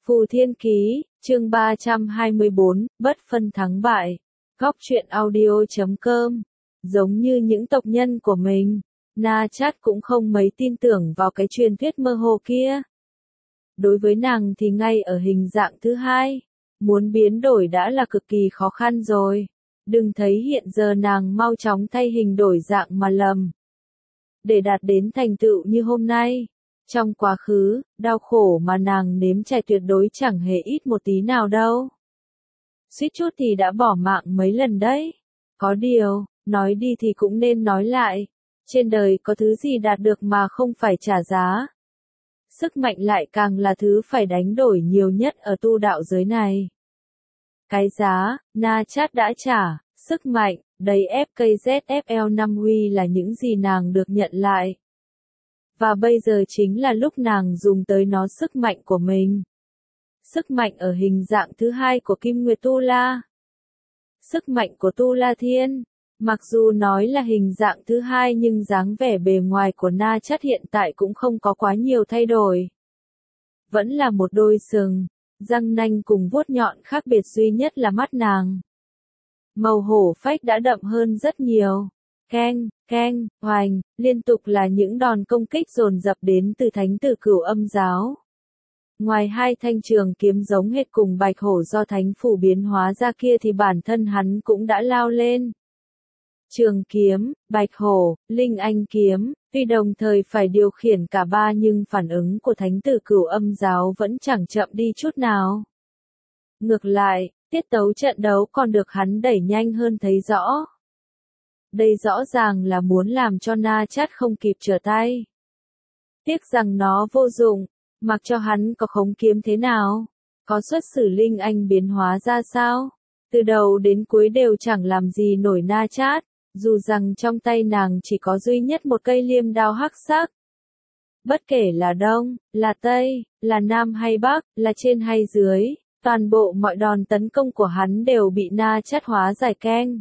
Phù Thiên Ký, chương 324, bất phân thắng bại. Góc truyện audio.com. Giống như những tộc nhân của mình, Na Chát cũng không mấy tin tưởng vào cái truyền thuyết mơ hồ kia. Đối với nàng thì ngay ở hình dạng thứ hai, muốn biến đổi đã là cực kỳ khó khăn rồi. Đừng thấy hiện giờ nàng mau chóng thay hình đổi dạng mà lầm. Để đạt đến thành tựu như hôm nay, trong quá khứ, đau khổ mà nàng nếm trải tuyệt đối chẳng hề ít một tí nào đâu. Suýt chút thì đã bỏ mạng mấy lần đấy. Có điều, nói đi thì cũng nên nói lại, trên đời có thứ gì đạt được mà không phải trả giá. Sức mạnh lại càng là thứ phải đánh đổi nhiều nhất ở tu đạo giới này. Cái giá, Na Chát đã trả, sức mạnh, đầy FKZFL5 huy là những gì nàng được nhận lại. Và bây giờ chính là lúc nàng dùng tới nó sức mạnh của mình. Sức mạnh ở hình dạng thứ hai của Kim Nguyệt Tu La. Sức mạnh của Tu La Thiên. Mặc dù nói là hình dạng thứ hai nhưng dáng vẻ bề ngoài của Na Chát hiện tại cũng không có quá nhiều thay đổi. Vẫn là một đôi sừng, răng nanh cùng vuốt nhọn, khác biệt duy nhất là mắt nàng. Màu hổ phách đã đậm hơn rất nhiều. Keng, keng, hoành, liên tục là những đòn công kích dồn dập đến từ Thánh Tử Cửu Âm Giáo. Ngoài hai thanh trường kiếm giống hệt cùng bạch hổ do thánh phủ biến hóa ra kia thì bản thân hắn cũng đã lao lên. Trường kiếm, bạch hổ, linh anh kiếm, tuy đồng thời phải điều khiển cả ba nhưng phản ứng của Thánh Tử Cửu Âm Giáo vẫn chẳng chậm đi chút nào. Ngược lại, tiết tấu trận đấu còn được hắn đẩy nhanh hơn thấy rõ. Đây rõ ràng là muốn làm cho Na Chát không kịp trở tay. Tiếc rằng nó vô dụng, mặc cho hắn có khống kiếm thế nào, có xuất xử linh anh biến hóa ra sao, từ đầu đến cuối đều chẳng làm gì nổi Na Chát, dù rằng trong tay nàng chỉ có duy nhất một cây liêm đao hắc sắc. Bất kể là đông, là tây, là nam hay bắc, là trên hay dưới, toàn bộ mọi đòn tấn công của hắn đều bị Na Chát hóa giải keng.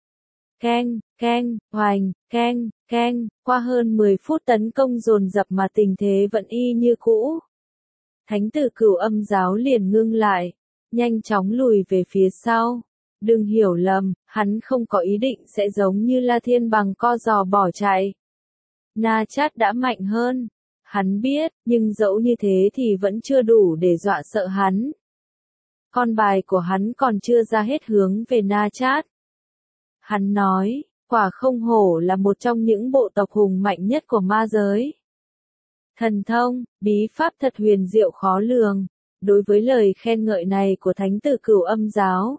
Keng, keng, hoành, keng, keng, qua hơn 10 phút tấn công dồn dập mà tình thế vẫn y như cũ. Thánh Tử Cửu Âm Giáo liền ngưng lại, nhanh chóng lùi về phía sau. Đừng hiểu lầm, hắn không có ý định sẽ giống như La Thiên Bằng co giò bỏ chạy. Na Chát đã mạnh hơn, hắn biết, nhưng dẫu như thế thì vẫn chưa đủ để dọa sợ hắn. Con bài của hắn còn chưa ra hết hướng về Na Chát. Hắn nói, quả không hổ là một trong những bộ tộc hùng mạnh nhất của ma giới. Thần thông, bí pháp thật huyền diệu khó lường. Đối với lời khen ngợi này của Thánh Tử Cửu Âm Giáo,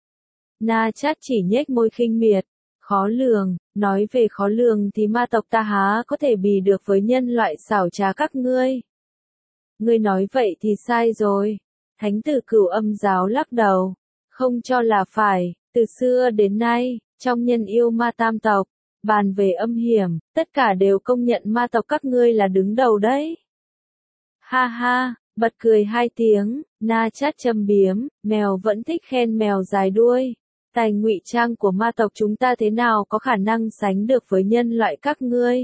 Na Chát chỉ nhếch môi khinh miệt. Khó lường, nói về khó lường thì ma tộc ta há có thể bì được với nhân loại xảo trá các ngươi. Ngươi nói vậy thì sai rồi. Thánh Tử Cửu Âm Giáo lắc đầu, không cho là phải. Từ xưa đến nay, trong nhân yêu ma tam tộc, bàn về âm hiểm, tất cả đều công nhận ma tộc các ngươi là đứng đầu đấy. Ha ha, bật cười hai tiếng, Na Chát châm biếm, mèo vẫn thích khen mèo dài đuôi. Tài ngụy trang của ma tộc chúng ta thế nào có khả năng sánh được với nhân loại các ngươi?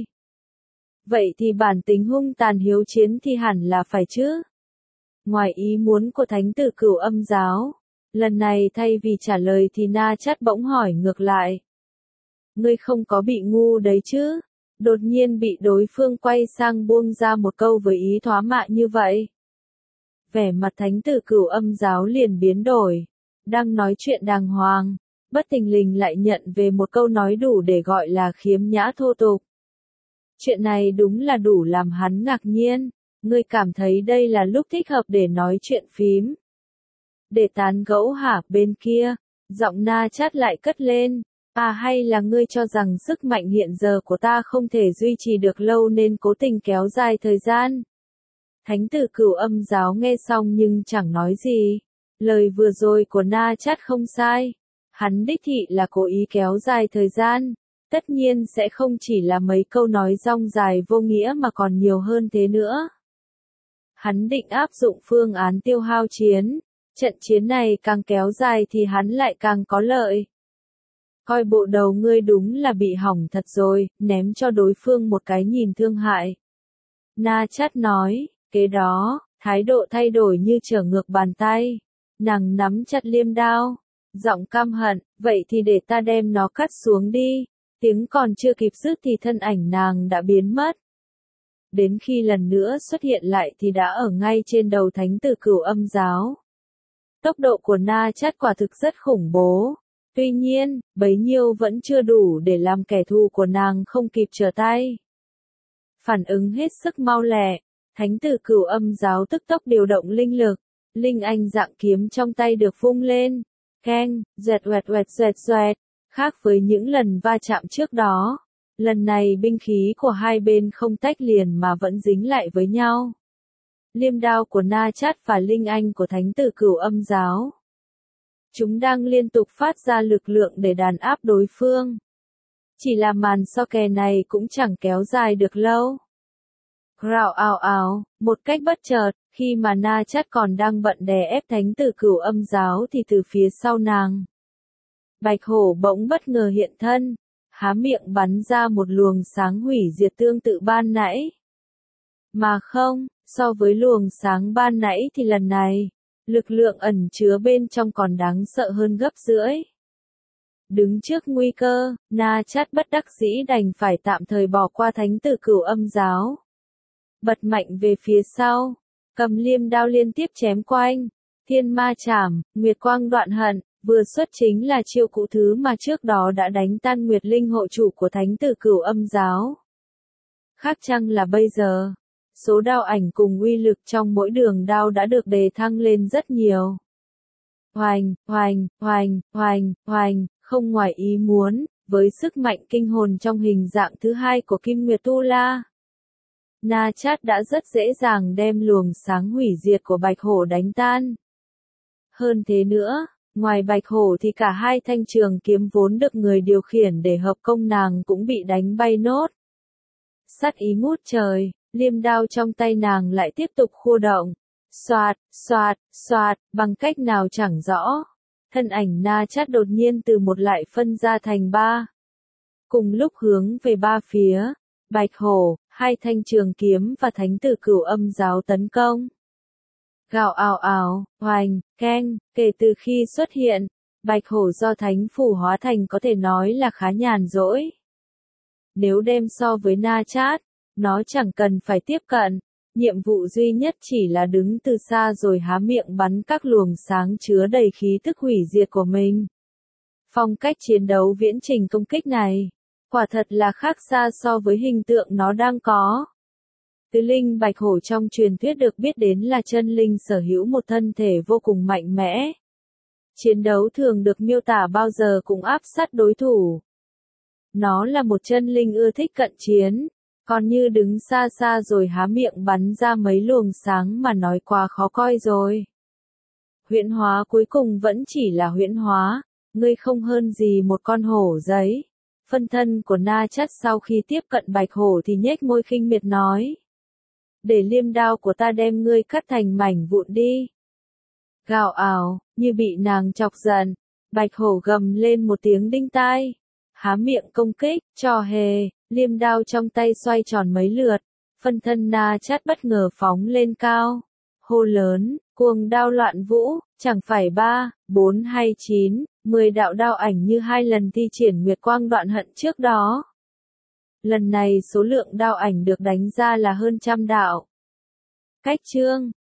Vậy thì bản tính hung tàn hiếu chiến thì hẳn là phải chứ? Ngoài ý muốn của Thánh Tử Cửu Âm Giáo, lần này thay vì trả lời thì Na Chát bỗng hỏi ngược lại. Ngươi không có bị ngu đấy chứ? Đột nhiên bị đối phương quay sang buông ra một câu với ý thóa mạ như vậy. Vẻ mặt Thánh Tử Cửu Âm Giáo liền biến đổi. Đang nói chuyện đàng hoàng, bất thình lình lại nhận về một câu nói đủ để gọi là khiếm nhã thô tục. Chuyện này đúng là đủ làm hắn ngạc nhiên. Ngươi cảm thấy đây là lúc thích hợp để nói chuyện phím, để tán gẫu hả? Bên kia, giọng Na Chát lại cất lên. À, hay là ngươi cho rằng sức mạnh hiện giờ của ta không thể duy trì được lâu nên cố tình kéo dài thời gian? Thánh Tử Cửu Âm Giáo nghe xong nhưng chẳng nói gì. Lời vừa rồi của Na Chát không sai. Hắn đích thị là cố ý kéo dài thời gian. Tất nhiên sẽ không chỉ là mấy câu nói rong dài vô nghĩa mà còn nhiều hơn thế nữa. Hắn định áp dụng phương án tiêu hao chiến. Trận chiến này càng kéo dài thì hắn lại càng có lợi. Coi bộ đầu ngươi đúng là bị hỏng thật rồi, ném cho đối phương một cái nhìn thương hại. Na Chát nói, kế đó, Thái độ thay đổi như trở ngược bàn tay. Nàng nắm chặt liêm đao. Giọng căm hận, vậy thì để ta đem nó cắt xuống đi. Tiếng còn chưa kịp dứt thì thân ảnh nàng đã biến mất. Đến khi lần nữa xuất hiện lại thì đã ở ngay trên đầu thánh tử Cửu Âm giáo. Tốc độ của Na Chát quả thực rất khủng bố. Tuy nhiên, bấy nhiêu vẫn chưa đủ để làm kẻ thù của nàng không kịp trở tay. Phản ứng hết sức mau lẹ, thánh tử Cửu Âm giáo tức tốc điều động linh lực. Linh anh dạng kiếm trong tay được vung lên. Keng, dẹt oẹt oẹt dẹt doẹt. Khác với những lần va chạm trước đó. Lần này binh khí của hai bên không tách liền mà vẫn dính lại với nhau. Liêm đao của Na Chát và linh anh của thánh tử Cửu Âm giáo. Chúng đang liên tục phát ra lực lượng để đàn áp đối phương. Chỉ là màn so kè này cũng chẳng kéo dài được lâu. Rào ào ào, một cách bất chợt, khi mà Na Chát còn đang bận đè ép thánh tử Cửu Âm giáo thì từ phía sau nàng. Bạch hổ bỗng bất ngờ hiện thân, há miệng bắn ra một luồng sáng hủy diệt tương tự ban nãy. Mà không, so với luồng sáng ban nãy thì lần này, lực lượng ẩn chứa bên trong còn đáng sợ hơn gấp rưỡi. Đứng trước nguy cơ, Na Chát bất đắc dĩ đành phải tạm thời bỏ qua thánh tử Cửu Âm giáo. Bật mạnh về phía sau, cầm liêm đao liên tiếp chém quanh, thiên ma chảm, nguyệt quang đoạn hận, vừa xuất chính là chiêu cụ thứ mà trước đó đã đánh tan Nguyệt Linh hộ chủ của thánh tử Cửu Âm giáo. Khác chăng là bây giờ, số đao ảnh cùng uy lực trong mỗi đường đao đã được đề thăng lên rất nhiều. Hoành, hoành, hoành, hoành, hoành, không ngoài ý muốn, với sức mạnh kinh hồn trong hình dạng thứ hai của Kim Nguyệt Tu La. Na Chát đã rất dễ dàng đem luồng sáng hủy diệt của Bạch Hổ đánh tan. Hơn thế nữa, ngoài Bạch Hổ thì cả hai thanh trường kiếm vốn được người điều khiển để hợp công nàng cũng bị đánh bay nốt. Sát ý ngút trời, liêm đao trong tay nàng lại tiếp tục khua động. Xoạt, xoạt, xoạt, bằng cách nào chẳng rõ. Thân ảnh Na Chát đột nhiên từ một lại phân ra thành ba. Cùng lúc hướng về ba phía, Bạch Hổ, hai thanh trường kiếm và thánh tử Cửu Âm giáo tấn công. Gào ào ào, hoành, keng, kể từ khi xuất hiện, Bạch Hổ do thánh phủ hóa thành có thể nói là khá nhàn rỗi. Nếu đem so với Na Chát, nó chẳng cần phải tiếp cận, nhiệm vụ duy nhất chỉ là đứng từ xa rồi há miệng bắn các luồng sáng chứa đầy khí tức hủy diệt của mình. Phong cách chiến đấu viễn trình công kích này, quả thật là khác xa so với hình tượng nó đang có. Tứ linh Bạch Hổ trong truyền thuyết được biết đến là chân linh sở hữu một thân thể vô cùng mạnh mẽ. Chiến đấu thường được miêu tả bao giờ cũng áp sát đối thủ. Nó là một chân linh ưa thích cận chiến, còn như đứng xa xa rồi há miệng bắn ra mấy luồng sáng mà nói quá khó coi rồi. Huyễn hóa cuối cùng vẫn chỉ là huyễn hóa, ngươi không hơn gì một con hổ giấy. Phân thân của Na Chát sau khi tiếp cận Bạch Hổ thì nhếch môi khinh miệt nói. Để liêm đao của ta đem ngươi cắt thành mảnh vụn đi. Gào ào, như bị nàng chọc giận, Bạch Hổ gầm lên một tiếng đinh tai. Há miệng công kích, trò hề, liêm đao trong tay xoay tròn mấy lượt. Phân thân Na Chát bất ngờ phóng lên cao. Hô lớn, cuồng đao loạn vũ, chẳng phải 3, 4 hay 9, 10 đạo đao ảnh như hai lần thi triển Nguyệt Quang đoạn hận trước đó. Lần này số lượng đao ảnh được đánh ra là hơn trăm đạo. Cách chương